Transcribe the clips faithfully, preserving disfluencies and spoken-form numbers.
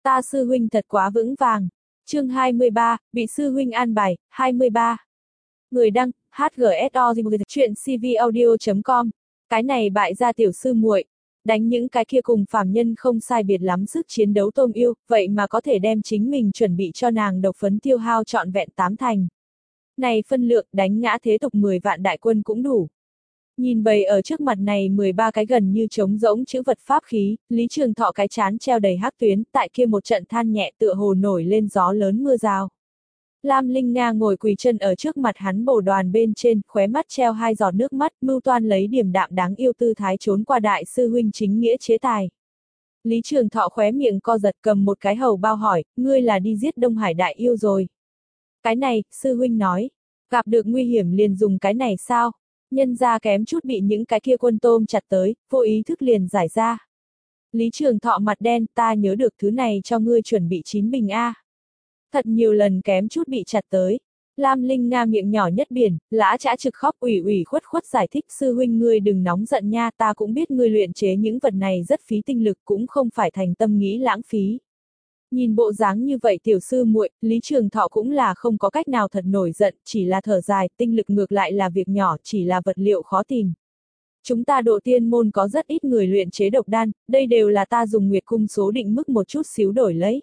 Ta sư huynh thật quá vững vàng. Chương hai mươi ba, bị sư huynh an bài, hai mươi ba. Người đăng, hát giê ét o chuyện c v audio chấm com. Cái này bại gia tiểu sư muội, đánh những cái kia cùng phàm nhân không sai biệt lắm sức chiến đấu tôm yêu, vậy mà có thể đem chính mình chuẩn bị cho nàng độc phấn tiêu hao trọn vẹn tám thành. Này phân lượng đánh ngã thế tục mười vạn đại quân cũng đủ. Nhìn bầy ở trước mặt này mười ba cái gần như trống rỗng chữ vật pháp khí, Lý Trường Thọ cái chán treo đầy hắc tuyến, tại kia một trận than nhẹ tựa hồ nổi lên gió lớn mưa rào. Lam Linh Nga ngồi quỳ chân ở trước mặt hắn bổ đoàn bên trên, khóe mắt treo hai giọt nước mắt, mưu toan lấy điềm đạm đáng yêu tư thái trốn qua đại sư huynh chính nghĩa chế tài. Lý Trường Thọ khóe miệng co giật cầm một cái hầu bao hỏi, ngươi là đi giết Đông Hải đại yêu rồi. Cái này, sư huynh nói, gặp được nguy hiểm liền dùng cái này sao? Nhân ra kém chút bị những cái kia quân tôm chặt tới, vô ý thức liền giải ra. Lý Trường Thọ mặt đen, ta nhớ được thứ này cho ngươi chuẩn bị chín bình A. Thật nhiều lần kém chút bị chặt tới. Lam Linh Nga miệng nhỏ nhất biển, lã chã trực khóc ủy ủy khuất khuất giải thích sư huynh ngươi đừng nóng giận nha, ta cũng biết ngươi luyện chế những vật này rất phí tinh lực cũng không phải thành tâm nghĩ lãng phí. Nhìn bộ dáng như vậy tiểu sư muội, Lý Trường Thọ cũng là không có cách nào thật nổi giận, chỉ là thở dài, tinh lực ngược lại là việc nhỏ, chỉ là vật liệu khó tìm. Chúng ta độ tiên môn có rất ít người luyện chế độc đan, đây đều là ta dùng nguyệt cung số định mức một chút xíu đổi lấy.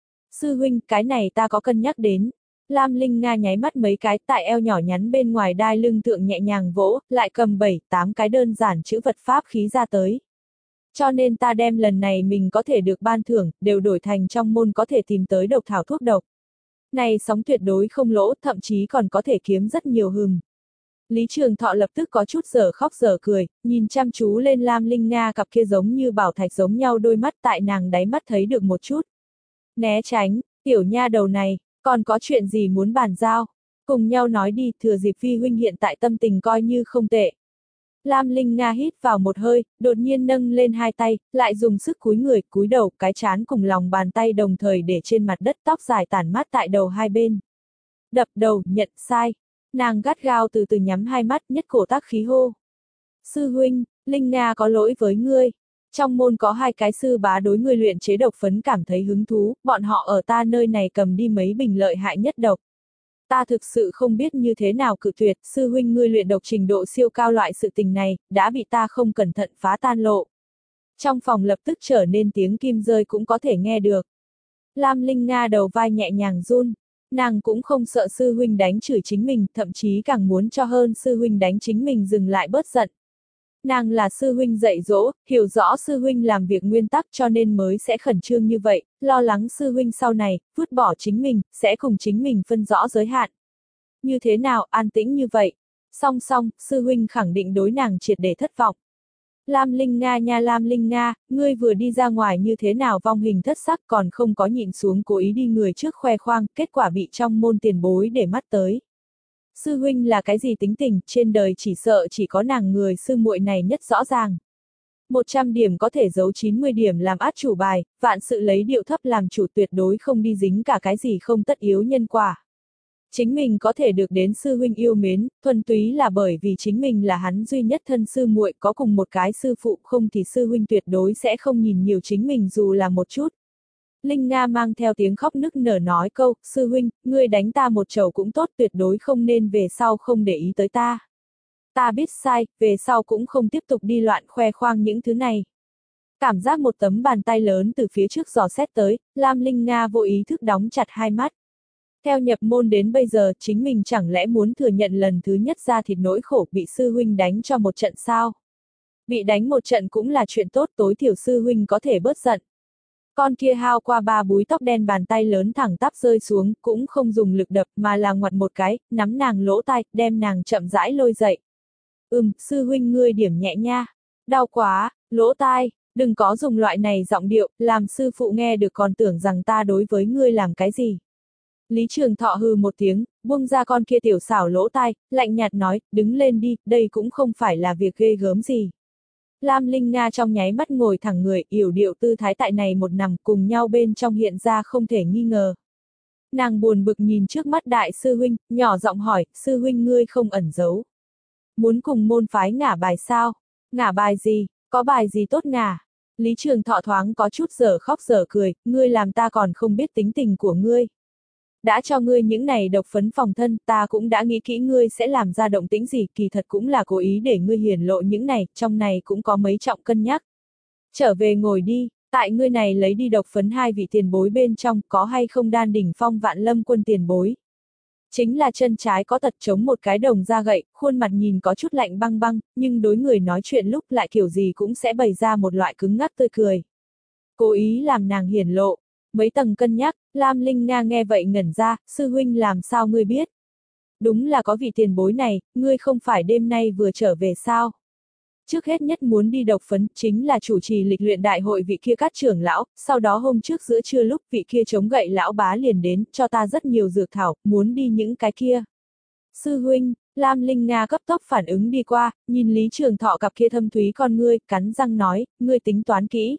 Sư huynh, cái này ta có cân nhắc đến. Lam Linh Nga nháy mắt mấy cái tại eo nhỏ nhắn bên ngoài đai lưng tượng nhẹ nhàng vỗ, lại cầm bảy, tám cái đơn giản chữ vật pháp khí ra tới. Cho nên ta đem lần này mình có thể được ban thưởng, đều đổi thành trong môn có thể tìm tới độc thảo thuốc độc. Này sóng tuyệt đối không lỗ, thậm chí còn có thể kiếm rất nhiều hừm. Lý Trường Thọ lập tức có chút dở khóc dở cười, nhìn chăm chú lên Lam Linh Nga cặp kia giống như bảo thạch giống nhau đôi mắt tại nàng đáy mắt thấy được một chút. Né tránh, tiểu nha đầu này, còn có chuyện gì muốn bàn giao? Cùng nhau nói đi, thừa dịp vi huynh hiện tại tâm tình coi như không tệ. Lam Linh Nga hít vào một hơi, đột nhiên nâng lên hai tay, lại dùng sức cúi người, cúi đầu, cái trán cùng lòng bàn tay đồng thời để trên mặt đất tóc dài tản mát tại đầu hai bên. Đập đầu, nhận sai. Nàng gắt gao từ từ nhắm hai mắt, nhất cổ tác khí hô. Sư huynh, Linh Nga có lỗi với ngươi. Trong môn có hai cái sư bá đối ngươi luyện chế độc phấn cảm thấy hứng thú, bọn họ ở ta nơi này cầm đi mấy bình lợi hại nhất độc. Ta thực sự không biết như thế nào cự tuyệt, sư huynh ngươi luyện độc trình độ siêu cao loại sự tình này, đã bị ta không cẩn thận phá tan lộ. Trong phòng lập tức trở nên tiếng kim rơi cũng có thể nghe được. Lam Linh Nga đầu vai nhẹ nhàng run, nàng cũng không sợ sư huynh đánh chửi chính mình, thậm chí càng muốn cho hơn sư huynh đánh chính mình dừng lại bớt giận. Nàng là sư huynh dạy dỗ, hiểu rõ sư huynh làm việc nguyên tắc cho nên mới sẽ khẩn trương như vậy, lo lắng sư huynh sau này, vứt bỏ chính mình, sẽ cùng chính mình phân rõ giới hạn. Như thế nào, an tĩnh như vậy? Song song, sư huynh khẳng định đối nàng triệt để thất vọng. Lam Linh Nga nha Lam Linh Nga, ngươi vừa đi ra ngoài như thế nào vong hình thất sắc còn không có nhịn xuống cố ý đi người trước khoe khoang, kết quả bị trong môn tiền bối để mắt tới. Sư huynh là cái gì tính tình, trên đời chỉ sợ chỉ có nàng người sư muội này nhất rõ ràng. một trăm điểm có thể giấu chín mươi điểm làm át chủ bài, vạn sự lấy điệu thấp làm chủ tuyệt đối không đi dính cả cái gì không tất yếu nhân quả. Chính mình có thể được đến sư huynh yêu mến, thuần túy là bởi vì chính mình là hắn duy nhất thân sư muội, có cùng một cái sư phụ, không thì sư huynh tuyệt đối sẽ không nhìn nhiều chính mình dù là một chút. Linh Nga mang theo tiếng khóc nức nở nói câu, sư huynh, ngươi đánh ta một chầu cũng tốt, tuyệt đối không nên về sau không để ý tới ta. Ta biết sai, về sau cũng không tiếp tục đi loạn khoe khoang những thứ này. Cảm giác một tấm bàn tay lớn từ phía trước dò xét tới, Lam Linh Nga vô ý thức đóng chặt hai mắt. Theo nhập môn đến bây giờ, chính mình chẳng lẽ muốn thừa nhận lần thứ nhất ra thịt nỗi khổ bị sư huynh đánh cho một trận sao? Bị đánh một trận cũng là chuyện tốt, tối thiểu sư huynh có thể bớt giận. Con kia hao qua ba búi tóc đen bàn tay lớn thẳng tắp rơi xuống, cũng không dùng lực đập mà là ngoặt một cái, nắm nàng lỗ tai, đem nàng chậm rãi lôi dậy. Ừm, sư huynh ngươi điểm nhẹ nha. Đau quá, lỗ tai, đừng có dùng loại này giọng điệu, làm sư phụ nghe được còn tưởng rằng ta đối với ngươi làm cái gì. Lý Trường Thọ hừ một tiếng, buông ra con kia tiểu xảo lỗ tai, lạnh nhạt nói, đứng lên đi, đây cũng không phải là việc ghê gớm gì. Lam Linh Nga trong nháy mắt ngồi thẳng người, yểu điệu tư thái tại này một nằm cùng nhau bên trong hiện ra không thể nghi ngờ. Nàng buồn bực nhìn trước mắt đại sư huynh, nhỏ giọng hỏi, sư huynh ngươi không ẩn giấu. Muốn cùng môn phái ngả bài sao? Ngả bài gì, có bài gì tốt ngả? Lý Trường Thọ thoáng có chút dở khóc dở cười, ngươi làm ta còn không biết tính tình của ngươi. Đã cho ngươi những này độc phấn phòng thân, ta cũng đã nghĩ kỹ ngươi sẽ làm ra động tĩnh gì, kỳ thật cũng là cố ý để ngươi hiển lộ những này, trong này cũng có mấy trọng cân nhắc. Trở về ngồi đi, tại ngươi này lấy đi độc phấn hai vị tiền bối bên trong, có hay không đan đỉnh phong vạn lâm quân tiền bối. Chính là chân trái có tật chống một cái đồng da gậy, khuôn mặt nhìn có chút lạnh băng băng, nhưng đối người nói chuyện lúc lại kiểu gì cũng sẽ bày ra một loại cứng ngắc tươi cười. Cố ý làm nàng hiển lộ. Mấy tầng cân nhắc, Lam Linh Nga nghe vậy ngẩn ra, sư huynh làm sao ngươi biết? Đúng là có vị tiền bối này, ngươi không phải đêm nay vừa trở về sao? Trước hết nhất muốn đi độc phấn, chính là chủ trì lịch luyện đại hội vị kia các trưởng lão, sau đó hôm trước giữa trưa lúc vị kia chống gậy lão bá liền đến, cho ta rất nhiều dược thảo, muốn đi những cái kia. Sư huynh, Lam Linh Nga cấp tốc phản ứng đi qua, nhìn Lý Trường Thọ cặp kia thâm thúy con ngươi, cắn răng nói, ngươi tính toán kỹ.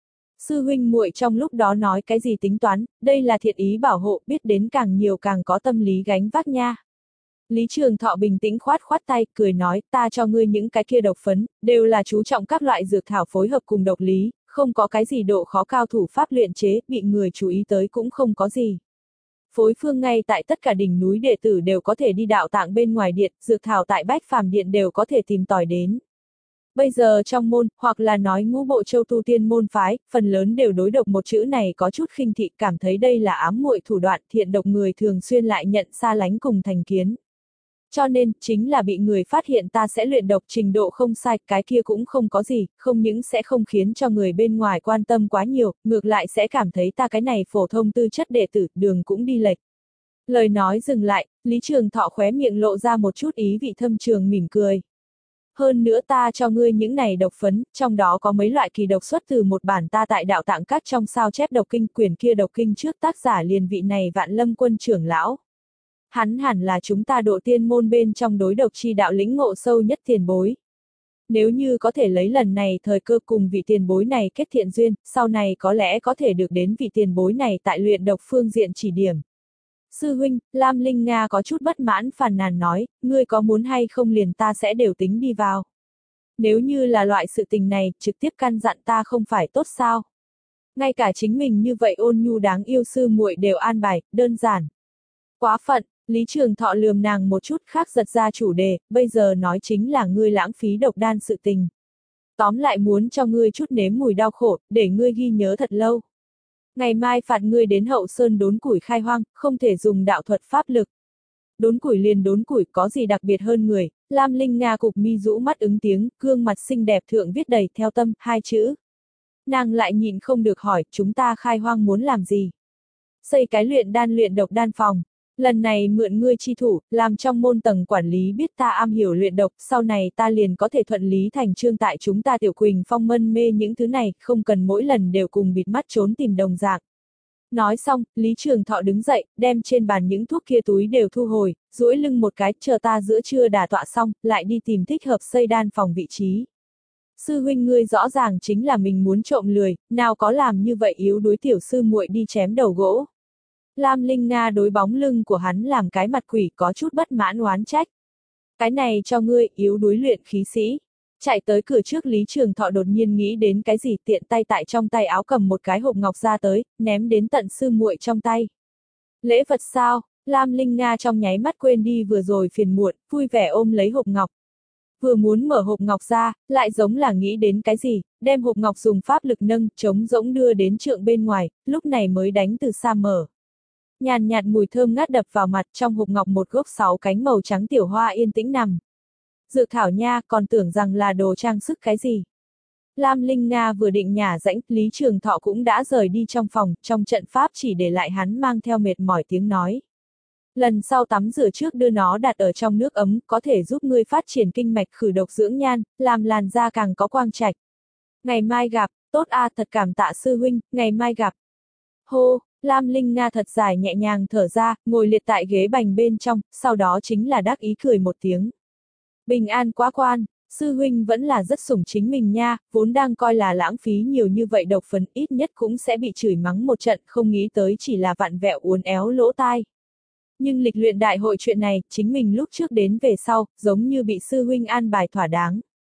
Sư huynh muội trong lúc đó nói cái gì tính toán, đây là thiện ý bảo hộ, biết đến càng nhiều càng có tâm lý gánh vác nha. Lý Trường Thọ bình tĩnh khoát khoát tay, cười nói, ta cho ngươi những cái kia độc phấn, đều là chú trọng các loại dược thảo phối hợp cùng độc lý, không có cái gì độ khó cao thủ pháp luyện chế, bị người chú ý tới cũng không có gì. Phối phương ngay tại tất cả đỉnh núi đệ tử đều có thể đi đạo tạng bên ngoài điện, dược thảo tại Bách Phàm điện đều có thể tìm tòi đến. Bây giờ trong môn, hoặc là nói ngũ bộ châu tu tiên môn phái, phần lớn đều đối độc một chữ này có chút khinh thị, cảm thấy đây là ám muội thủ đoạn, thiện độc người thường xuyên lại nhận xa lánh cùng thành kiến. Cho nên, chính là bị người phát hiện ta sẽ luyện độc trình độ không sai, cái kia cũng không có gì, không những sẽ không khiến cho người bên ngoài quan tâm quá nhiều, ngược lại sẽ cảm thấy ta cái này phổ thông tư chất đệ tử, đường cũng đi lệch. Lời nói dừng lại, Lý Trường Thọ khóe miệng lộ ra một chút ý vị thâm trường mỉm cười. Hơn nữa ta cho ngươi những này độc phấn, trong đó có mấy loại kỳ độc xuất từ một bản ta tại đạo tạng các trong sao chép độc kinh, quyển kia độc kinh trước tác giả liền vị này Vạn Lâm quân trưởng lão. Hắn hẳn là chúng ta độ tiên môn bên trong đối độc chi đạo lĩnh ngộ sâu nhất tiền bối. Nếu như có thể lấy lần này thời cơ cùng vị tiền bối này kết thiện duyên, sau này có lẽ có thể được đến vị tiền bối này tại luyện độc phương diện chỉ điểm. Sư huynh, Lam Linh Nga có chút bất mãn phàn nàn nói, ngươi có muốn hay không liền ta sẽ đều tính đi vào. Nếu như là loại sự tình này, trực tiếp căn dặn ta không phải tốt sao? Ngay cả chính mình như vậy ôn nhu đáng yêu sư muội đều an bài, đơn giản. Quá phận, Lý Trường Thọ lườm nàng một chút khác giật ra chủ đề, bây giờ nói chính là ngươi lãng phí độc đan sự tình. Tóm lại muốn cho ngươi chút nếm mùi đau khổ, để ngươi ghi nhớ thật lâu. Ngày mai phạt ngươi đến hậu sơn đốn củi khai hoang, không thể dùng đạo thuật pháp lực. Đốn củi liền đốn củi, có gì đặc biệt hơn người, Lam Linh Nga cục mi rũ mắt ứng tiếng, gương mặt xinh đẹp thượng viết đầy theo tâm, hai chữ. Nàng lại nhịn không được hỏi, chúng ta khai hoang muốn làm gì? Xây cái luyện đan luyện độc đan phòng. Lần này mượn ngươi chi thủ, làm trong môn tầng quản lý biết ta am hiểu luyện độc, sau này ta liền có thể thuận lý thành chương tại chúng ta Tiểu Quỳnh Phong mân mê những thứ này, không cần mỗi lần đều cùng bịt mắt trốn tìm đồng dạng. Nói xong, Lý Trường Thọ đứng dậy, đem trên bàn những thuốc kia túi đều thu hồi, duỗi lưng một cái, chờ ta giữa trưa đả tọa xong, lại đi tìm thích hợp xây đan phòng vị trí. Sư huynh ngươi rõ ràng chính là mình muốn trộm lười, nào có làm như vậy yếu đuối tiểu sư muội đi chém đầu gỗ. Lam Linh Nga đối bóng lưng của hắn làm cái mặt quỷ có chút bất mãn oán trách. Cái này cho ngươi yếu đuối luyện khí sĩ. Chạy tới cửa trước Lý Trường Thọ đột nhiên nghĩ đến cái gì tiện tay tại trong tay áo cầm một cái hộp ngọc ra tới, ném đến tận sư muội trong tay. Lễ vật sao? Lam Linh Nga trong nháy mắt quên đi vừa rồi phiền muộn, vui vẻ ôm lấy hộp ngọc. Vừa muốn mở hộp ngọc ra, lại giống là nghĩ đến cái gì, đem hộp ngọc dùng pháp lực nâng, chống rỗng đưa đến trượng bên ngoài, lúc này mới đánh từ xa mở. Nhàn nhạt mùi thơm ngát đập vào mặt, trong hộp ngọc một gốc sáu cánh màu trắng tiểu hoa yên tĩnh nằm. Dược thảo nha, còn tưởng rằng là đồ trang sức cái gì. Lam Linh Nga vừa định nhả rãnh, Lý Trường Thọ cũng đã rời đi trong phòng, trong trận pháp chỉ để lại hắn mang theo mệt mỏi tiếng nói. Lần sau tắm rửa trước đưa nó đặt ở trong nước ấm, có thể giúp ngươi phát triển kinh mạch khử độc dưỡng nhan, làm làn da càng có quang trạch. Ngày mai gặp, tốt a à, thật cảm tạ sư huynh, ngày mai gặp. Hô, Lam Linh Nga thật dài nhẹ nhàng thở ra, ngồi liệt tại ghế bành bên trong, sau đó chính là đắc ý cười một tiếng. Bình an quá quan, sư huynh vẫn là rất sủng chính mình nha, vốn đang coi là lãng phí nhiều như vậy độc phấn ít nhất cũng sẽ bị chửi mắng một trận, không nghĩ tới chỉ là vặn vẹo uốn éo lỗ tai. Nhưng lịch luyện đại hội chuyện này, chính mình lúc trước đến về sau, giống như bị sư huynh an bài thỏa đáng.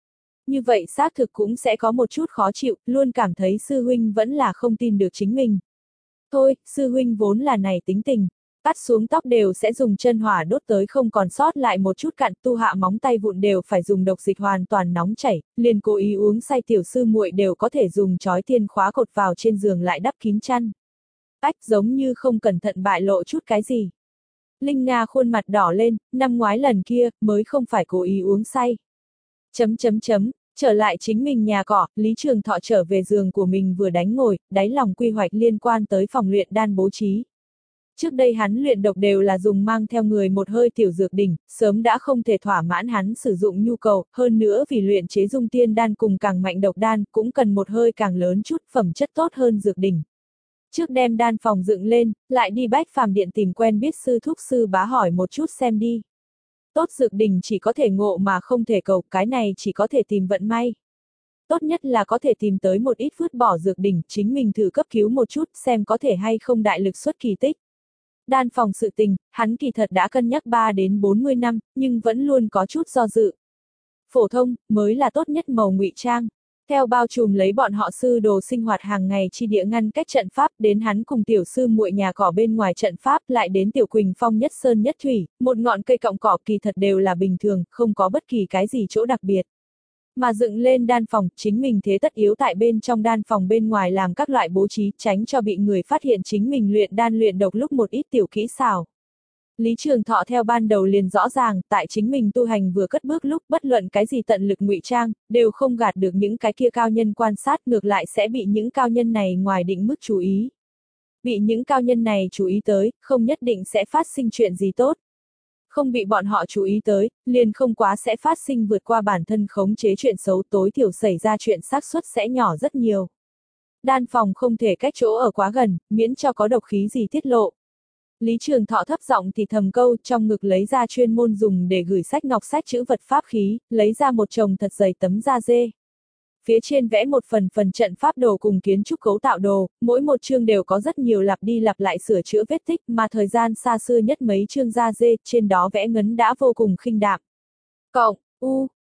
như vậy xác thực cũng sẽ có một chút khó chịu, luôn cảm thấy sư huynh vẫn là không tin được chính mình. Thôi, sư huynh vốn là này tính tình, cắt xuống tóc đều sẽ dùng chân hỏa đốt tới không còn sót lại một chút cặn, tu hạ móng tay vụn đều phải dùng độc dịch hoàn toàn nóng chảy, liền cố ý uống say tiểu sư muội đều có thể dùng chói tiên khóa cột vào trên giường lại đắp kín chăn. Ách, giống như không cẩn thận bại lộ chút cái gì. Linh Nga khuôn mặt đỏ lên, năm ngoái lần kia, mới không phải cố ý uống say. Chấm chấm chấm, trở lại chính mình nhà cỏ, Lý Trường Thọ trở về giường của mình vừa đánh ngồi, đáy lòng quy hoạch liên quan tới phòng luyện đan bố trí. Trước đây hắn luyện độc đều là dùng mang theo người một hơi tiểu dược đỉnh, sớm đã không thể thỏa mãn hắn sử dụng nhu cầu, hơn nữa vì luyện chế dung tiên đan cùng càng mạnh độc đan cũng cần một hơi càng lớn chút, phẩm chất tốt hơn dược đỉnh. Trước đem đan phòng dựng lên, lại đi Bách Phàm Điện tìm quen biết sư thúc sư bá hỏi một chút xem đi. Tốt dược đỉnh chỉ có thể ngộ mà không thể cầu, cái này chỉ có thể tìm vận may. Tốt nhất là có thể tìm tới một ít vứt bỏ dược đỉnh, chính mình thử cấp cứu một chút xem có thể hay không đại lực xuất kỳ tích. Đan phòng sự tình, hắn kỳ thật đã cân nhắc ba đến bốn mươi năm, nhưng vẫn luôn có chút do dự. Phổ thông, mới là tốt nhất màu ngụy trang. Theo bao trùm lấy bọn họ sư đồ sinh hoạt hàng ngày chi địa ngăn cách trận pháp, đến hắn cùng tiểu sư muội nhà cỏ bên ngoài trận pháp, lại đến tiểu Quỳnh Phong nhất sơn nhất thủy, một ngọn cây cọng cỏ kỳ thật đều là bình thường, không có bất kỳ cái gì chỗ đặc biệt. Mà dựng lên đan phòng, chính mình thế tất yếu tại bên trong đan phòng bên ngoài làm các loại bố trí, tránh cho bị người phát hiện chính mình luyện đan luyện độc lúc một ít tiểu kỹ xảo. Lý Trường Thọ theo ban đầu liền rõ ràng, tại chính mình tu hành vừa cất bước lúc bất luận cái gì tận lực ngụy trang, đều không gạt được những cái kia cao nhân quan sát, ngược lại sẽ bị những cao nhân này ngoài định mức chú ý. Bị những cao nhân này chú ý tới, không nhất định sẽ phát sinh chuyện gì tốt. Không bị bọn họ chú ý tới, liền không quá sẽ phát sinh vượt qua bản thân khống chế chuyện xấu, tối thiểu xảy ra chuyện xác suất sẽ nhỏ rất nhiều. Đan phòng không thể cách chỗ ở quá gần, miễn cho có độc khí gì tiết lộ. Lý Trường Thọ thấp giọng thì thầm câu, trong ngực lấy ra chuyên môn dùng để gửi sách ngọc sách chữ vật pháp khí, lấy ra một chồng thật dày tấm da dê. Phía trên vẽ một phần phần trận pháp đồ cùng kiến trúc cấu tạo đồ, mỗi một chương đều có rất nhiều lặp đi lặp lại sửa chữa vết tích, mà thời gian xa xưa nhất mấy chương da dê, trên đó vẽ ngấn đã vô cùng khinh đạm. Cộng, U,